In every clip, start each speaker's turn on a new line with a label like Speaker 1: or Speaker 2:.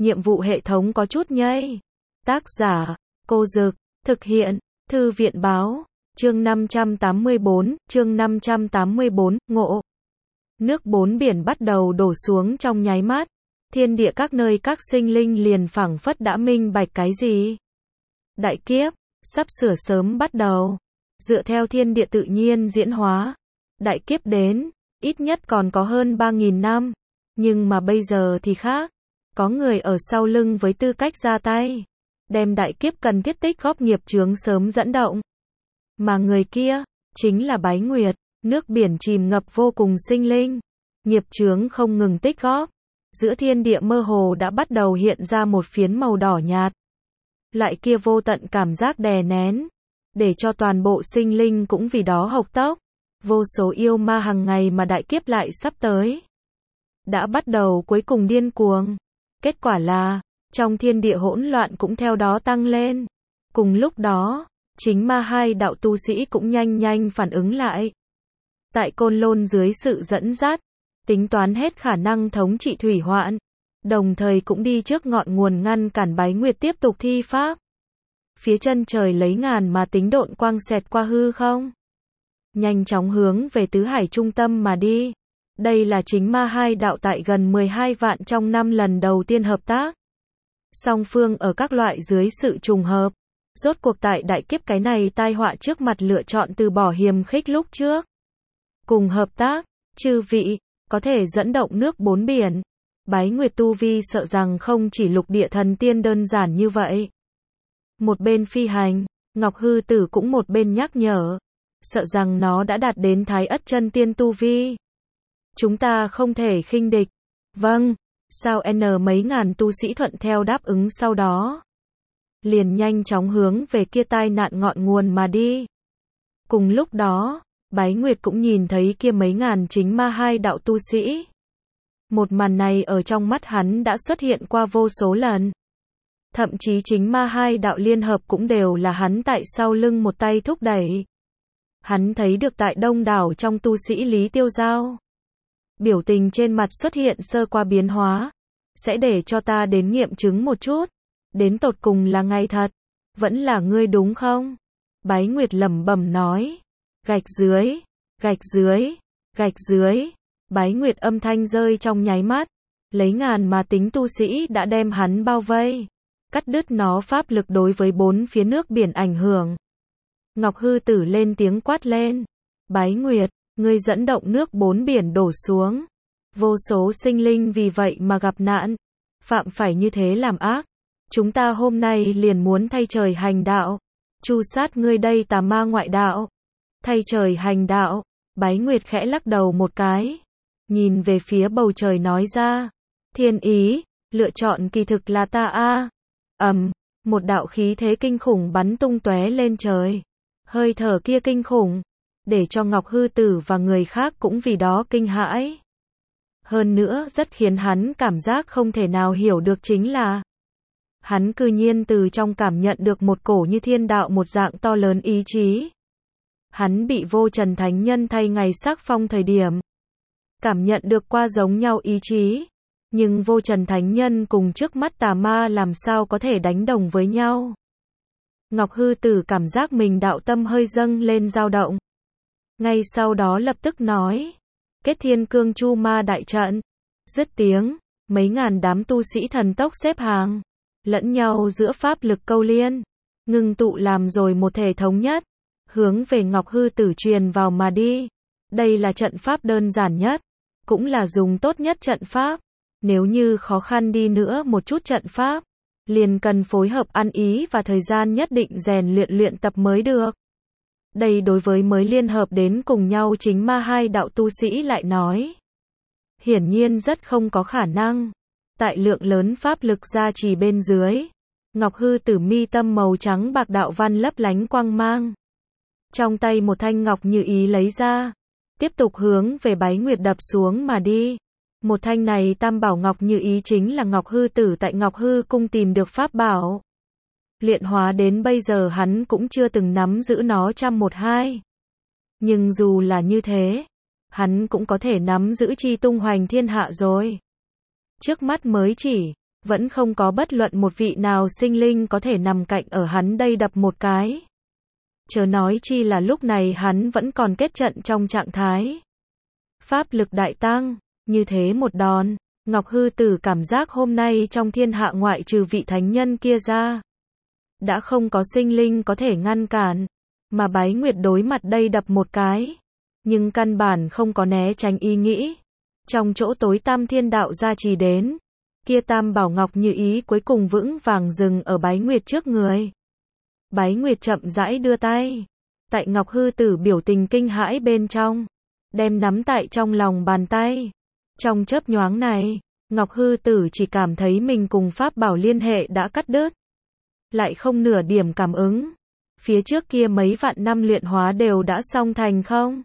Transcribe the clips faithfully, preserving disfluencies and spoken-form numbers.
Speaker 1: nhiệm vụ hệ thống có chút nhây. Tác giả, Cô Dực, thực hiện, Thư viện báo, chương năm trăm tám mươi bốn, chương năm trăm tám mươi bốn, ngộ. Nước bốn biển bắt đầu đổ xuống trong nháy mắt, thiên địa các nơi các sinh linh liền phảng phất đã minh bạch cái gì. Đại kiếp, sắp sửa sớm bắt đầu, dựa theo thiên địa tự nhiên diễn hóa. Đại kiếp đến, ít nhất còn có hơn ba nghìn năm, nhưng mà bây giờ thì khác. Có người ở sau lưng với tư cách ra tay, đem đại kiếp cần thiết tích góp nghiệp chướng sớm dẫn động. Mà người kia, chính là Bái Nguyệt, nước biển chìm ngập vô cùng sinh linh, nghiệp chướng không ngừng tích góp. Giữa thiên địa mơ hồ đã bắt đầu hiện ra một phiến màu đỏ nhạt. Lại kia vô tận cảm giác đè nén, để cho toàn bộ sinh linh cũng vì đó hộc tốc. Vô số yêu ma hàng ngày mà đại kiếp lại sắp tới. Đã bắt đầu cuối cùng điên cuồng. Kết quả là, trong thiên địa hỗn loạn cũng theo đó tăng lên. Cùng lúc đó, chính ma hai đạo tu sĩ cũng nhanh nhanh phản ứng lại. Tại Côn Lôn dưới sự dẫn dắt, tính toán hết khả năng thống trị thủy hoạn, đồng thời cũng đi trước ngọn nguồn ngăn cản Bái Nguyệt tiếp tục thi pháp. Phía chân trời lấy ngàn mà tính độn quang xẹt qua hư không, nhanh chóng hướng về tứ hải trung tâm mà đi. Đây là chính ma hai đạo tại gần mười hai vạn trong năm lần đầu tiên hợp tác. Song phương ở các loại dưới sự trùng hợp, rốt cuộc tại đại kiếp cái này tai họa trước mặt lựa chọn từ bỏ hiềm khích lúc trước. Cùng hợp tác, chư vị, có thể dẫn động nước bốn biển. Bái Nguyệt tu vi sợ rằng không chỉ lục địa thần tiên đơn giản như vậy. Một bên phi hành, Ngọc Hư Tử cũng một bên nhắc nhở, sợ rằng nó đã đạt đến Thái Ất chân tiên tu vi. Chúng ta không thể khinh địch. Vâng, sao n mấy ngàn tu sĩ thuận theo đáp ứng sau đó. Liền nhanh chóng hướng về kia tai nạn ngọn nguồn mà đi. Cùng lúc đó, Bái Nguyệt cũng nhìn thấy kia mấy ngàn chính ma hai đạo tu sĩ. Một màn này ở trong mắt hắn đã xuất hiện qua vô số lần. Thậm chí chính ma hai đạo liên hợp cũng đều là hắn tại sau lưng một tay thúc đẩy. Hắn thấy được tại đông đảo trong tu sĩ Lý Tiêu Giao, biểu tình trên mặt xuất hiện sơ qua biến hóa. Sẽ để cho ta đến nghiệm chứng một chút. Đến tột cùng là ngày thật, vẫn là ngươi đúng không? Bái Nguyệt lẩm bẩm nói. Gạch dưới, gạch dưới, gạch dưới. Bái Nguyệt âm thanh rơi trong nháy mắt. Lấy ngàn mà tính tu sĩ đã đem hắn bao vây. Cắt đứt nó pháp lực đối với bốn phía nước biển ảnh hưởng. Ngọc Hư Tử lên tiếng quát lên. Bái Nguyệt, ngươi dẫn động nước bốn biển đổ xuống. Vô số sinh linh vì vậy mà gặp nạn. Phạm phải như thế làm ác. Chúng ta hôm nay liền muốn thay trời hành đạo. Tru sát ngươi đây tà ma ngoại đạo. Thay trời hành đạo. Bái Nguyệt khẽ lắc đầu một cái. Nhìn về phía bầu trời nói ra. Thiên ý, lựa chọn kỳ thực là ta a. Ầm, một đạo khí thế kinh khủng bắn tung tóe lên trời. Hơi thở kia kinh khủng, để cho Ngọc Hư Tử và người khác cũng vì đó kinh hãi. Hơn nữa rất khiến hắn cảm giác không thể nào hiểu được chính là, hắn cư nhiên từ trong cảm nhận được một cổ như thiên đạo một dạng to lớn ý chí. Hắn bị Vô Trần Thánh Nhân thay ngày sắc phong thời điểm, cảm nhận được qua giống nhau ý chí. Nhưng Vô Trần Thánh Nhân cùng trước mắt tà ma làm sao có thể đánh đồng với nhau. Ngọc Hư Tử cảm giác mình đạo tâm hơi dâng lên dao động. Ngay sau đó lập tức nói. Kết Thiên Cương Chu Ma đại trận. Dứt tiếng, mấy ngàn đám tu sĩ thần tốc xếp hàng. Lẫn nhau giữa pháp lực câu liên. Ngưng tụ làm rồi một thể thống nhất. Hướng về Ngọc Hư Tử truyền vào mà đi. Đây là trận pháp đơn giản nhất. Cũng là dùng tốt nhất trận pháp. Nếu như khó khăn đi nữa một chút trận pháp, liền cần phối hợp ăn ý và thời gian nhất định rèn luyện luyện tập mới được. Đây đối với mới liên hợp đến cùng nhau chính ma hai đạo tu sĩ lại nói. Hiển nhiên rất không có khả năng. Tại lượng lớn pháp lực gia trì bên dưới, Ngọc Hư Tử mi tâm màu trắng bạc đạo văn lấp lánh quang mang. Trong tay một thanh ngọc như ý lấy ra, tiếp tục hướng về Bái Nguyệt đập xuống mà đi. Một thanh này tam bảo ngọc như ý chính là Ngọc Hư Tử tại Ngọc Hư cung tìm được pháp bảo. Luyện hóa đến bây giờ hắn cũng chưa từng nắm giữ nó trăm một hai. Nhưng dù là như thế, hắn cũng có thể nắm giữ chi tung hoành thiên hạ rồi. Trước mắt mới chỉ Vẫn không có bất luận một vị nào sinh linh có thể nằm cạnh ở hắn đây đập một cái. Chớ nói chi là lúc này hắn vẫn còn kết trận trong trạng thái pháp lực đại tăng, như thế một đòn, Ngọc Hư Tử cảm giác hôm nay trong thiên hạ ngoại trừ vị thánh nhân kia ra, đã không có sinh linh có thể ngăn cản, mà Bái Nguyệt đối mặt đây đập một cái, nhưng căn bản không có né tránh ý nghĩ. Trong chỗ tối Tam Thiên Đạo gia trì đến, kia Tam Bảo Ngọc Như Ý cuối cùng vững vàng dừng ở Bái Nguyệt trước người. Bái Nguyệt chậm rãi đưa tay, tại Ngọc Hư Tử biểu tình kinh hãi bên trong, đem nắm tại trong lòng bàn tay. Trong chớp nhoáng này, Ngọc Hư Tử chỉ cảm thấy mình cùng pháp bảo liên hệ đã cắt đứt, lại không nửa điểm cảm ứng. Phía trước kia mấy vạn năm luyện hóa đều đã xong thành không?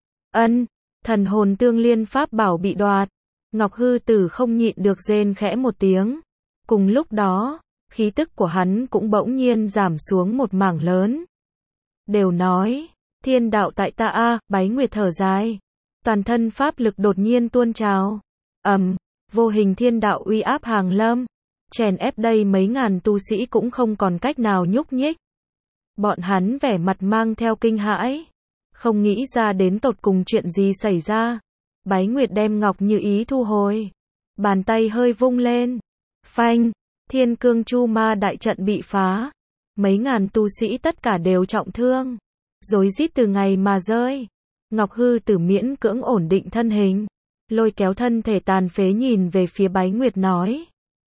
Speaker 1: Ân, thần hồn tương liên pháp bảo bị đoạt. Ngọc Hư Tử không nhịn được rên khẽ một tiếng. Cùng lúc đó, khí tức của hắn cũng bỗng nhiên giảm xuống một mảng lớn. Đều nói, thiên đạo tại ta a, Bái Nguyệt thở dài. Toàn thân pháp lực đột nhiên tuôn trào. Ầm, vô hình thiên đạo uy áp hàng lâm, chèn ép đây mấy ngàn tu sĩ cũng không còn cách nào nhúc nhích. Bọn hắn vẻ mặt mang theo kinh hãi, không nghĩ ra đến tột cùng chuyện gì xảy ra. Bái Nguyệt đem Ngọc Như Ý thu hồi, bàn tay hơi vung lên, phanh, Thiên Cương Chu Ma đại trận bị phá, mấy ngàn tu sĩ tất cả đều trọng thương, rối rít từ ngày mà rơi. Ngọc Hư Tử miễn cưỡng ổn định thân hình, lôi kéo thân thể tàn phế nhìn về phía Bái Nguyệt nói: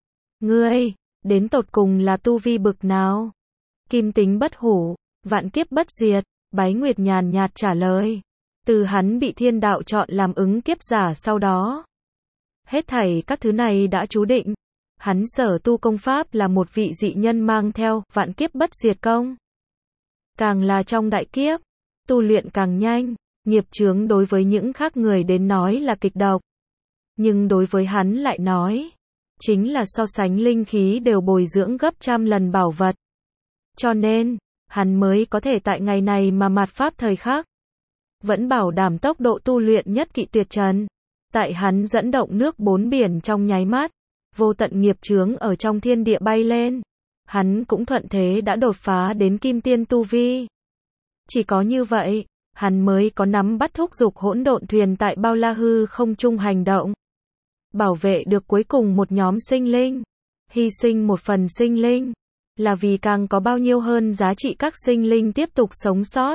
Speaker 1: "Ngươi, đến tột cùng là tu vi bực nào?" Kim tính bất hủ, vạn kiếp bất diệt, Bái Nguyệt nhàn nhạt trả lời. Từ hắn bị thiên đạo chọn làm ứng kiếp giả sau đó, hết thảy các thứ này đã chú định. Hắn sở tu công pháp là một vị dị nhân mang theo vạn kiếp bất diệt công. Càng là trong đại kiếp, tu luyện càng nhanh, nghiệp chướng đối với những khác người đến nói là kịch độc. Nhưng đối với hắn lại nói, chính là so sánh linh khí đều bồi dưỡng gấp trăm lần bảo vật. Cho nên, hắn mới có thể tại ngày này mà mạt pháp thời khắc, vẫn bảo đảm tốc độ tu luyện nhất kỵ tuyệt trần. Tại hắn dẫn động nước bốn biển trong nháy mắt, vô tận nghiệp chướng ở trong thiên địa bay lên. Hắn cũng thuận thế đã đột phá đến kim tiên tu vi. Chỉ có như vậy, hắn mới có nắm bắt thúc dục hỗn độn thuyền tại bao la hư không trung hành động. Bảo vệ được cuối cùng một nhóm sinh linh. Hy sinh một phần sinh linh, là vì càng có bao nhiêu hơn giá trị các sinh linh tiếp tục sống sót.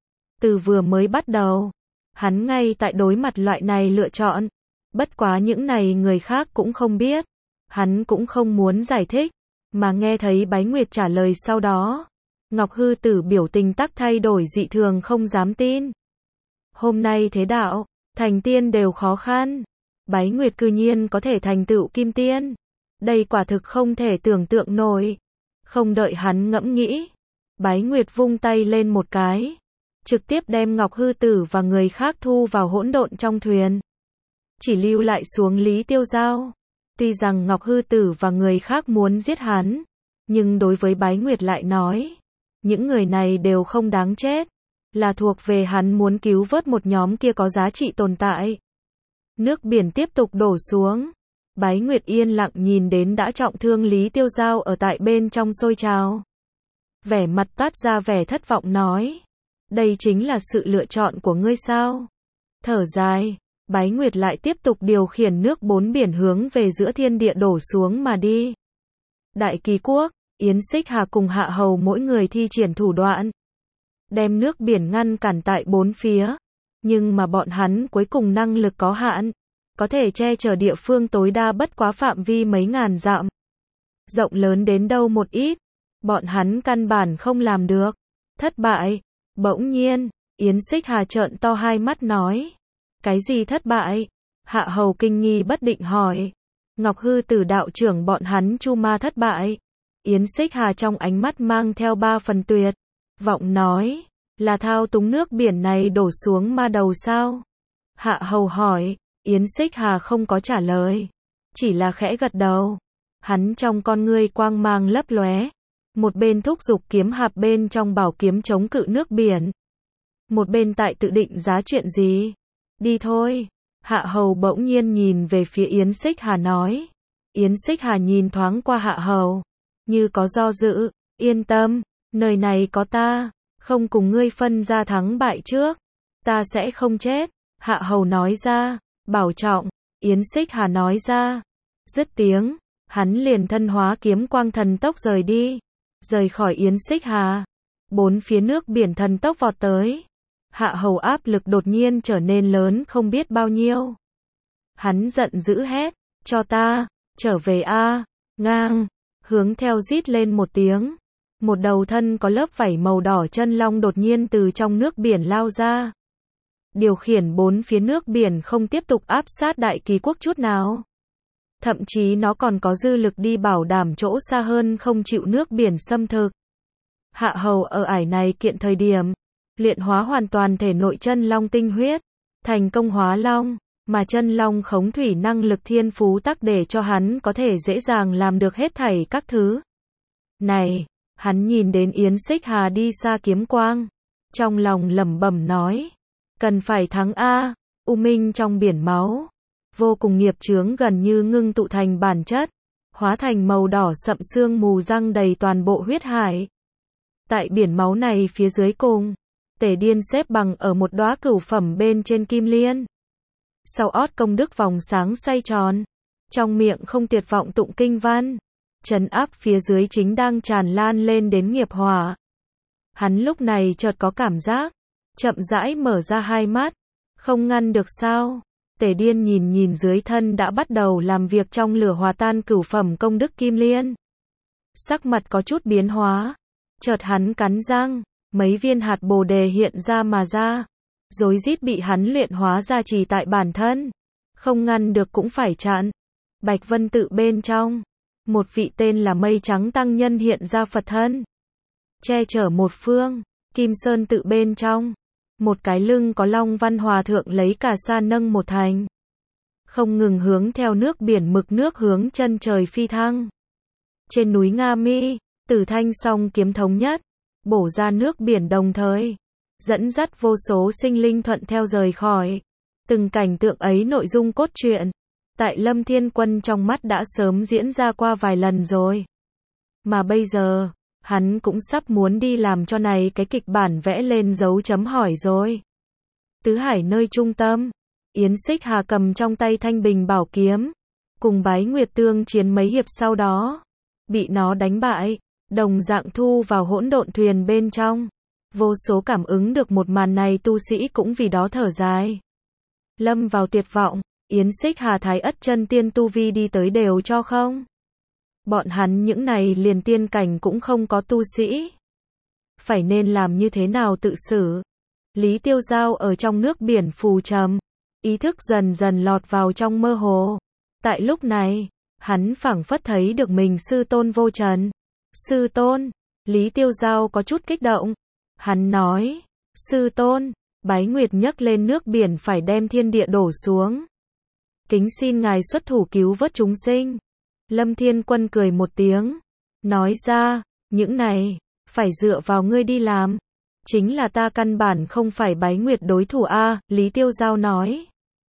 Speaker 1: Từ vừa mới bắt đầu, hắn ngay tại đối mặt loại này lựa chọn. Bất quá những này người khác cũng không biết. Hắn cũng không muốn giải thích, mà nghe thấy Bái Nguyệt trả lời sau đó. Ngọc Hư Tử biểu tình tắc thay đổi dị thường không dám tin. Hôm nay thế đạo, thành tiên đều khó khăn. Bái Nguyệt cư nhiên có thể thành tựu kim tiên. Đây quả thực không thể tưởng tượng nổi. Không đợi hắn ngẫm nghĩ, Bái Nguyệt vung tay lên một cái, trực tiếp đem Ngọc Hư Tử và người khác thu vào hỗn độn trong thuyền. Chỉ lưu lại xuống Lý Tiêu Giao. Tuy rằng Ngọc Hư Tử và người khác muốn giết hắn, nhưng đối với Bái Nguyệt lại nói, những người này đều không đáng chết, là thuộc về hắn muốn cứu vớt một nhóm kia có giá trị tồn tại. Nước biển tiếp tục đổ xuống. Bái Nguyệt yên lặng nhìn đến đã trọng thương Lý Tiêu Giao ở tại bên trong sôi trào. Vẻ mặt toát ra vẻ thất vọng nói: "Đây chính là sự lựa chọn của ngươi sao?" Thở dài, Bái Nguyệt lại tiếp tục điều khiển nước bốn biển hướng về giữa thiên địa đổ xuống mà đi. Đại Kỳ Quốc, Yến Xích Hà cùng Hạ Hầu mỗi người thi triển thủ đoạn, đem nước biển ngăn cản tại bốn phía. Nhưng mà bọn hắn cuối cùng năng lực có hạn, có thể che chở địa phương tối đa bất quá phạm vi mấy ngàn dặm. Rộng lớn đến đâu một ít, bọn hắn căn bản không làm được. Thất bại. Bỗng nhiên, Yến Xích Hà trợn to hai mắt nói: "Cái gì thất bại?" Hạ Hầu kinh nghi bất định hỏi. Ngọc Hư Tử đạo trưởng bọn hắn Chu Ma thất bại. Yến Xích Hà trong ánh mắt mang theo ba phần tuyệt vọng nói: "Là thao túng nước biển này đổ xuống ma đầu sao?" Hạ Hầu hỏi. Yến Xích Hà không có trả lời, chỉ là khẽ gật đầu. Hắn trong con ngươi quang mang lấp lóe, một bên thúc giục kiếm hạp bên trong bảo kiếm chống cự nước biển, một bên tại tự định giá chuyện gì. "Đi thôi." Hạ Hầu bỗng nhiên nhìn về phía Yến Xích Hà nói. Yến Xích Hà nhìn thoáng qua Hạ Hầu, như có do dự, yên tâm, nơi này có ta, không cùng ngươi phân ra thắng bại trước, ta sẽ không chết, Hạ Hầu nói ra, bảo trọng, Yến Xích Hà nói ra, dứt tiếng, hắn liền thân hóa kiếm quang thần tốc rời đi, rời khỏi Yến Xích Hà, bốn phía nước biển thần tốc vọt tới, Hạ Hầu áp lực đột nhiên trở nên lớn không biết bao nhiêu. Hắn giận dữ hét, cho ta, trở về a, ngang, hướng theo rít lên một tiếng. Một đầu thân có lớp vảy màu đỏ chân long đột nhiên từ trong nước biển lao ra. Điều khiển bốn phía nước biển không tiếp tục áp sát Đại Kỳ quốc chút nào. Thậm chí nó còn có dư lực đi bảo đảm chỗ xa hơn không chịu nước biển xâm thực. Hạ Hầu ở ải này kiện thời điểm, luyện hóa hoàn toàn thể nội chân long tinh huyết, thành công hóa long, mà chân long khống thủy năng lực thiên phú tắc để cho hắn có thể dễ dàng làm được hết thảy các thứ. Này, hắn nhìn đến Yến Xích Hà đi xa kiếm quang, trong lòng lẩm bẩm nói, cần phải thắng a, u minh trong biển máu, vô cùng nghiệp chướng gần như ngưng tụ thành bản chất, hóa thành màu đỏ sậm sương mù răng đầy toàn bộ huyết hải. Tại biển máu này phía dưới cùng, Tề Điên xếp bằng ở một đóa cửu phẩm bên trên kim liên. Sau ót công đức vòng sáng xoay tròn, trong miệng không tuyệt vọng tụng kinh văn, trấn áp phía dưới chính đang tràn lan lên đến nghiệp hỏa. Hắn lúc này chợt có cảm giác, chậm rãi mở ra hai mắt, không ngăn được sao? Tề Điên nhìn nhìn dưới thân đã bắt đầu làm việc trong lửa hòa tan cửu phẩm công đức kim liên. Sắc mặt có chút biến hóa, chợt hắn cắn răng, mấy viên hạt bồ đề hiện ra mà ra, rối rít bị hắn luyện hóa ra trì tại bản thân, không ngăn được cũng phải chặn. Bạch Vân tự bên trong, một vị tên là Mây Trắng tăng nhân hiện ra Phật thân, che chở một phương. Kim Sơn tự bên trong, một cái lưng có long văn hòa thượng lấy cả sa nâng một thành, không ngừng hướng theo nước biển mực nước hướng chân trời phi thăng. Trên núi Nga Mi, Tử Thanh song kiếm thống nhất, bổ ra nước biển đồng thời, dẫn dắt vô số sinh linh thuận theo rời khỏi. Từng cảnh tượng ấy nội dung cốt truyện, tại Lâm Thiên Quân trong mắt đã sớm diễn ra qua vài lần rồi. Mà bây giờ, hắn cũng sắp muốn đi làm cho này cái kịch bản vẽ lên dấu chấm hỏi rồi. Tứ Hải nơi trung tâm, Yến Xích Hà cầm trong tay thanh bình bảo kiếm, cùng Bái Nguyệt tương chiến mấy hiệp sau đó, bị nó đánh bại, đồng dạng thu vào hỗn độn thuyền bên trong. Vô số cảm ứng được một màn này tu sĩ cũng vì đó thở dài. Lâm vào tuyệt vọng, Yến Xích Hà thái ất chân tiên tu vi đi tới đều cho không. Bọn hắn những này liền tiên cảnh cũng không có tu sĩ. Phải nên làm như thế nào tự xử? Lý Tiêu Giao ở trong nước biển phù trầm, ý thức dần dần lọt vào trong mơ hồ. Tại lúc này, hắn phảng phất thấy được mình sư tôn vô trần. Sư tôn, Lý Tiêu Giao có chút kích động. Hắn nói, sư tôn, Bái Nguyệt nhấc lên nước biển phải đem thiên địa đổ xuống. Kính xin ngài xuất thủ cứu vớt chúng sinh. Lâm Thiên Quân cười một tiếng, nói ra, những này, phải dựa vào ngươi đi làm. Chính là ta căn bản không phải Bái Nguyệt đối thủ a, Lý Tiêu Giao nói.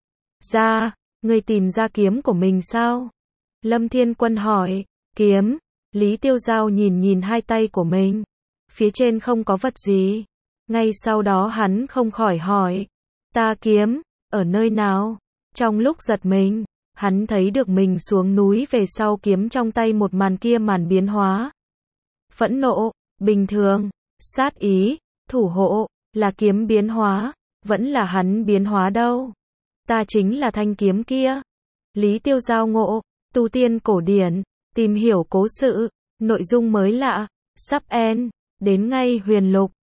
Speaker 1: Ra, ngươi tìm ra kiếm của mình sao? Lâm Thiên Quân hỏi, kiếm, Lý Tiêu Giao nhìn nhìn hai tay của mình. Phía trên không có vật gì. Ngay sau đó hắn không khỏi hỏi, ta kiếm, ở nơi nào? Trong lúc giật mình, hắn thấy được mình xuống núi về sau kiếm trong tay một màn kia màn biến hóa. Phẫn nộ, bình thường, sát ý, thủ hộ, là kiếm biến hóa, vẫn là hắn biến hóa đâu. Ta chính là thanh kiếm kia. Lý Tiêu Giao ngộ, tu tiên cổ điển, tìm hiểu cố sự, nội dung mới lạ, sắp end, đến ngay huyền lục.